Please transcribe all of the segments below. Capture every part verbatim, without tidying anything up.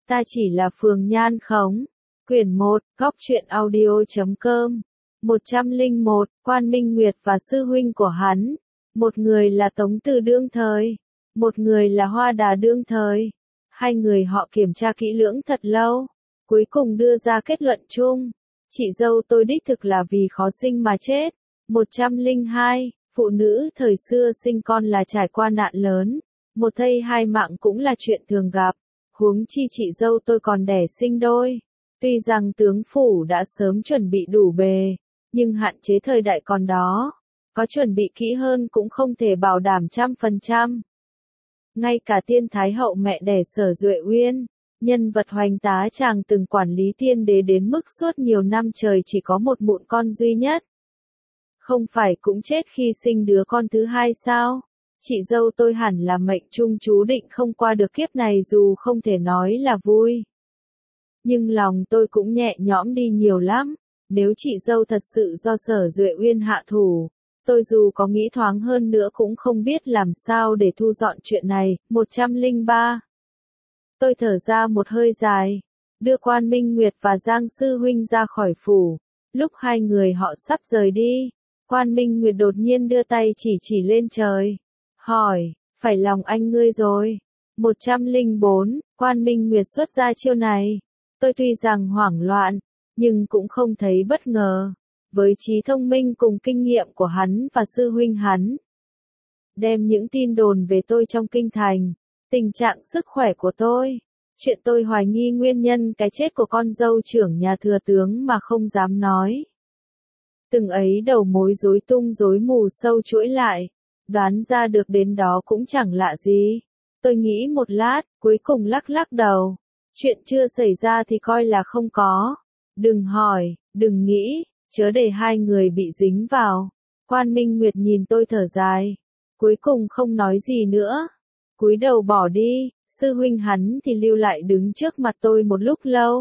Ta chỉ là Phường Nhan Khống. Quyển một, góc truyện audio chấm com. một trăm lẻ một, Quan Minh Nguyệt và sư huynh của hắn. Một người là Tống Từ đương thời, một người là Hoa Đà đương thời. Hai người họ kiểm tra kỹ lưỡng thật lâu, cuối cùng đưa ra kết luận chung. Chị dâu tôi đích thực là vì khó sinh mà chết. một trăm lẻ hai, phụ nữ thời xưa sinh con là trải qua nạn lớn. Một thây hai mạng cũng là chuyện thường gặp. Huống chi chị dâu tôi còn đẻ sinh đôi. Tuy rằng tướng phủ đã sớm chuẩn bị đủ bề, nhưng hạn chế thời đại còn đó. Có chuẩn bị kỹ hơn cũng không thể bảo đảm trăm phần trăm. Ngay cả tiên thái hậu mẹ đẻ Sở Duệ Uyên, nhân vật hoành tá chàng từng quản lý tiên đế đến mức suốt nhiều năm trời chỉ có một mụn con duy nhất. Không phải cũng chết khi sinh đứa con thứ hai sao? Chị dâu tôi hẳn là mệnh trung chú định không qua được kiếp này dù không thể nói là vui. Nhưng lòng tôi cũng nhẹ nhõm đi nhiều lắm. Nếu chị dâu thật sự do Sở Duệ Uyên hạ thủ, tôi dù có nghĩ thoáng hơn nữa cũng không biết làm sao để thu dọn chuyện này. một trăm lẻ ba. Tôi thở ra một hơi dài, đưa Quan Minh Nguyệt và Giang Sư Huynh ra khỏi phủ. Lúc hai người họ sắp rời đi, Quan Minh Nguyệt đột nhiên đưa tay chỉ chỉ lên trời, hỏi, phải lòng anh ngươi rồi. một trăm lẻ bốn, Quan Minh Nguyệt xuất ra chiêu này. Tôi tuy rằng hoảng loạn, nhưng cũng không thấy bất ngờ. Với trí thông minh cùng kinh nghiệm của hắn và sư huynh hắn, đem những tin đồn về tôi trong kinh thành, tình trạng sức khỏe của tôi, chuyện tôi hoài nghi nguyên nhân cái chết của con dâu trưởng nhà thừa tướng mà không dám nói. Từng ấy đầu mối rối tung rối mù sâu chuỗi lại, đoán ra được đến đó cũng chẳng lạ gì. Tôi nghĩ một lát, cuối cùng lắc lắc đầu. Chuyện chưa xảy ra thì coi là không có. Đừng hỏi, đừng nghĩ, chớ để hai người bị dính vào. Quan Minh Nguyệt nhìn tôi thở dài, cuối cùng không nói gì nữa. Cúi đầu bỏ đi, sư huynh hắn thì lưu lại đứng trước mặt tôi một lúc lâu.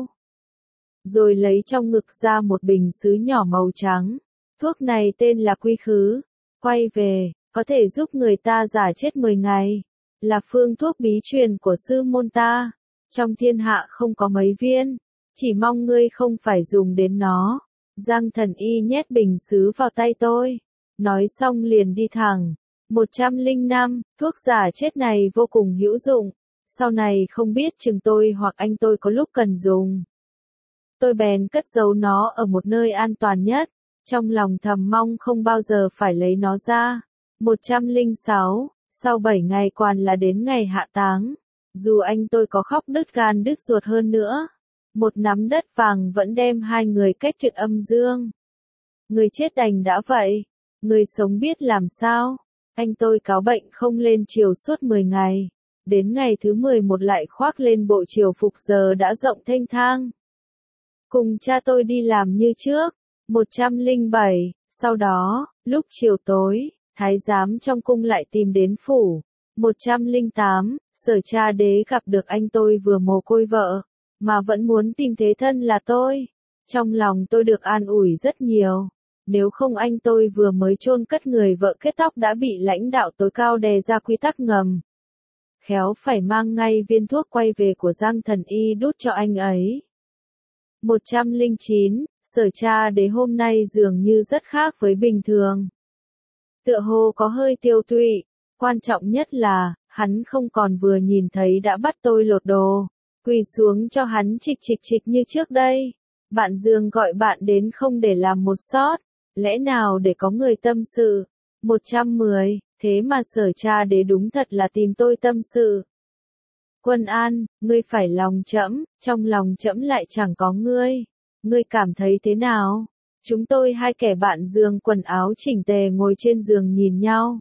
Rồi lấy trong ngực ra một bình sứ nhỏ màu trắng. Thuốc này tên là Quy Khứ. Quay về, có thể giúp người ta giả chết mười ngày. Là phương thuốc bí truyền của sư môn ta. Trong thiên hạ không có mấy viên. Chỉ mong ngươi không phải dùng đến nó. Giang Thần Y nhét bình sứ vào tay tôi. Nói xong liền đi thẳng. một trăm lẻ năm, thuốc giả chết này vô cùng hữu dụng. Sau này không biết chừng tôi hoặc anh tôi có lúc cần dùng. Tôi bèn cất giấu nó ở một nơi an toàn nhất. Trong lòng thầm mong không bao giờ phải lấy nó ra. một trăm lẻ sáu, sau bảy ngày quan là đến ngày hạ táng. Dù anh tôi có khóc đứt gan đứt ruột hơn nữa, một nắm đất vàng vẫn đem hai người cách tuyệt âm dương. Người chết đành đã vậy, người sống biết làm sao. Anh tôi cáo bệnh không lên triều suốt mười ngày. Đến ngày thứ mười một lại khoác lên bộ triều phục giờ đã rộng thênh thang. Cùng cha tôi đi làm như trước. một trăm lẻ bảy, sau đó, lúc chiều tối, thái giám trong cung lại tìm đến phủ. một trăm lẻ tám, Sở Cha Đế gặp được anh tôi vừa mồ côi vợ, mà vẫn muốn tìm thế thân là tôi. Trong lòng tôi được an ủi rất nhiều. Nếu không anh tôi vừa mới chôn cất người vợ kết tóc đã bị lãnh đạo tối cao đề ra quy tắc ngầm. Khéo phải mang ngay viên thuốc quay về của Giang Thần Y đút cho anh ấy. một trăm lẻ chín, Sở Cha Đế hôm nay dường như rất khác với bình thường. Tựa hồ có hơi tiêu tụy, quan trọng nhất là, hắn không còn vừa nhìn thấy đã bắt tôi lột đồ, quỳ xuống cho hắn trịch trịch trịch như trước đây. Bạn Dương gọi bạn đến không để làm một sót, lẽ nào để có người tâm sự. một trăm mười, thế mà Sở Cha Đế đúng thật là tìm tôi tâm sự. Quân An, ngươi phải lòng trẫm, trong lòng trẫm lại chẳng có ngươi. Ngươi cảm thấy thế nào? Chúng tôi hai kẻ bạn giường quần áo chỉnh tề ngồi trên giường nhìn nhau.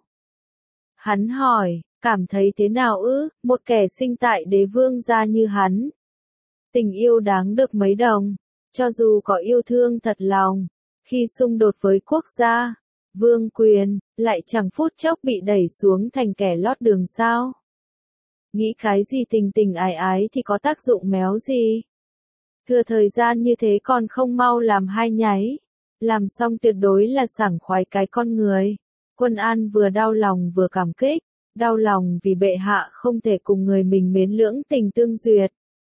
Hắn hỏi, cảm thấy thế nào ư, một kẻ sinh tại đế vương gia như hắn. Tình yêu đáng được mấy đồng, cho dù có yêu thương thật lòng, khi xung đột với quốc gia, vương quyền, lại chẳng phút chốc bị đẩy xuống thành kẻ lót đường sao. Nghĩ cái gì tình tình ái ái thì có tác dụng méo gì. Thừa thời gian như thế còn không mau làm hai nháy. Làm xong tuyệt đối là sảng khoái cái con người. Quân An vừa đau lòng vừa cảm kích. Đau lòng vì bệ hạ không thể cùng người mình mến lưỡng tình tương duyệt.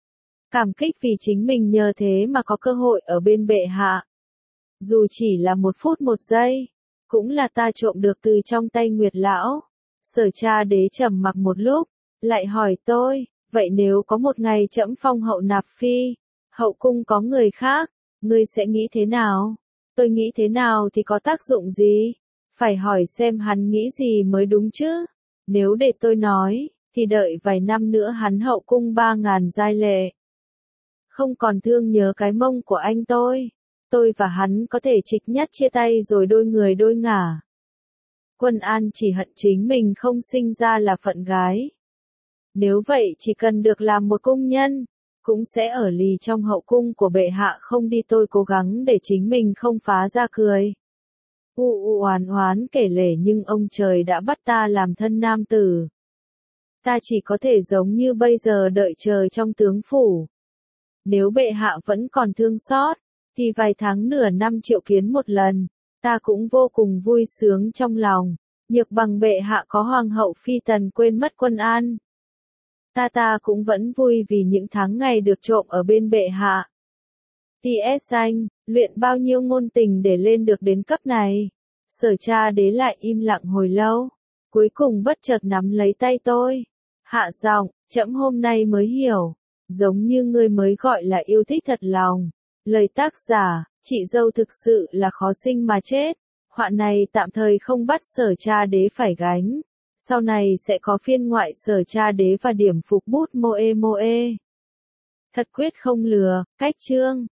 Cảm kích vì chính mình nhờ thế mà có cơ hội ở bên bệ hạ. Dù chỉ là một phút một giây, cũng là ta trộm được từ trong tay Nguyệt lão. Sở cha đế trầm mặc một lúc, lại hỏi tôi, vậy nếu có một ngày trẫm phong hậu nạp phi, hậu cung có người khác, ngươi sẽ nghĩ thế nào? Tôi nghĩ thế nào thì có tác dụng gì? Phải hỏi xem hắn nghĩ gì mới đúng chứ. Nếu để tôi nói, thì đợi vài năm nữa hắn hậu cung ba ngàn giai lệ. Không còn thương nhớ cái mông của anh tôi. Tôi và hắn có thể trịch nhất chia tay rồi đôi người đôi ngả. Quân An chỉ hận chính mình không sinh ra là phận gái. Nếu vậy chỉ cần được làm một cung nhân, cũng sẽ ở lì trong hậu cung của bệ hạ không đi, tôi cố gắng để chính mình không phá ra cười. U u oán oán kể lể nhưng ông trời đã bắt ta làm thân nam tử. Ta chỉ có thể giống như bây giờ đợi chờ trong tướng phủ. Nếu bệ hạ vẫn còn thương xót, thì vài tháng nửa năm triệu kiến một lần, ta cũng vô cùng vui sướng trong lòng. Nhược bằng bệ hạ có hoàng hậu phi tần quên mất Quân An. Ta ta cũng vẫn vui vì những tháng ngày được trộm ở bên bệ hạ. tê ét anh, luyện bao nhiêu ngôn tình để lên được đến cấp này. Sở cha đế lại im lặng hồi lâu, cuối cùng bất chợt nắm lấy tay tôi. Hạ giọng, trẫm hôm nay mới hiểu, giống như ngươi mới gọi là yêu thích thật lòng. Lời tác giả, chị dâu thực sự là khó sinh mà chết. Họa này tạm thời không bắt sở cha đế phải gánh. Sau này sẽ có phiên ngoại sở cha đế và điểm phục bút moe moe. Thật quyết không lừa, cách chương.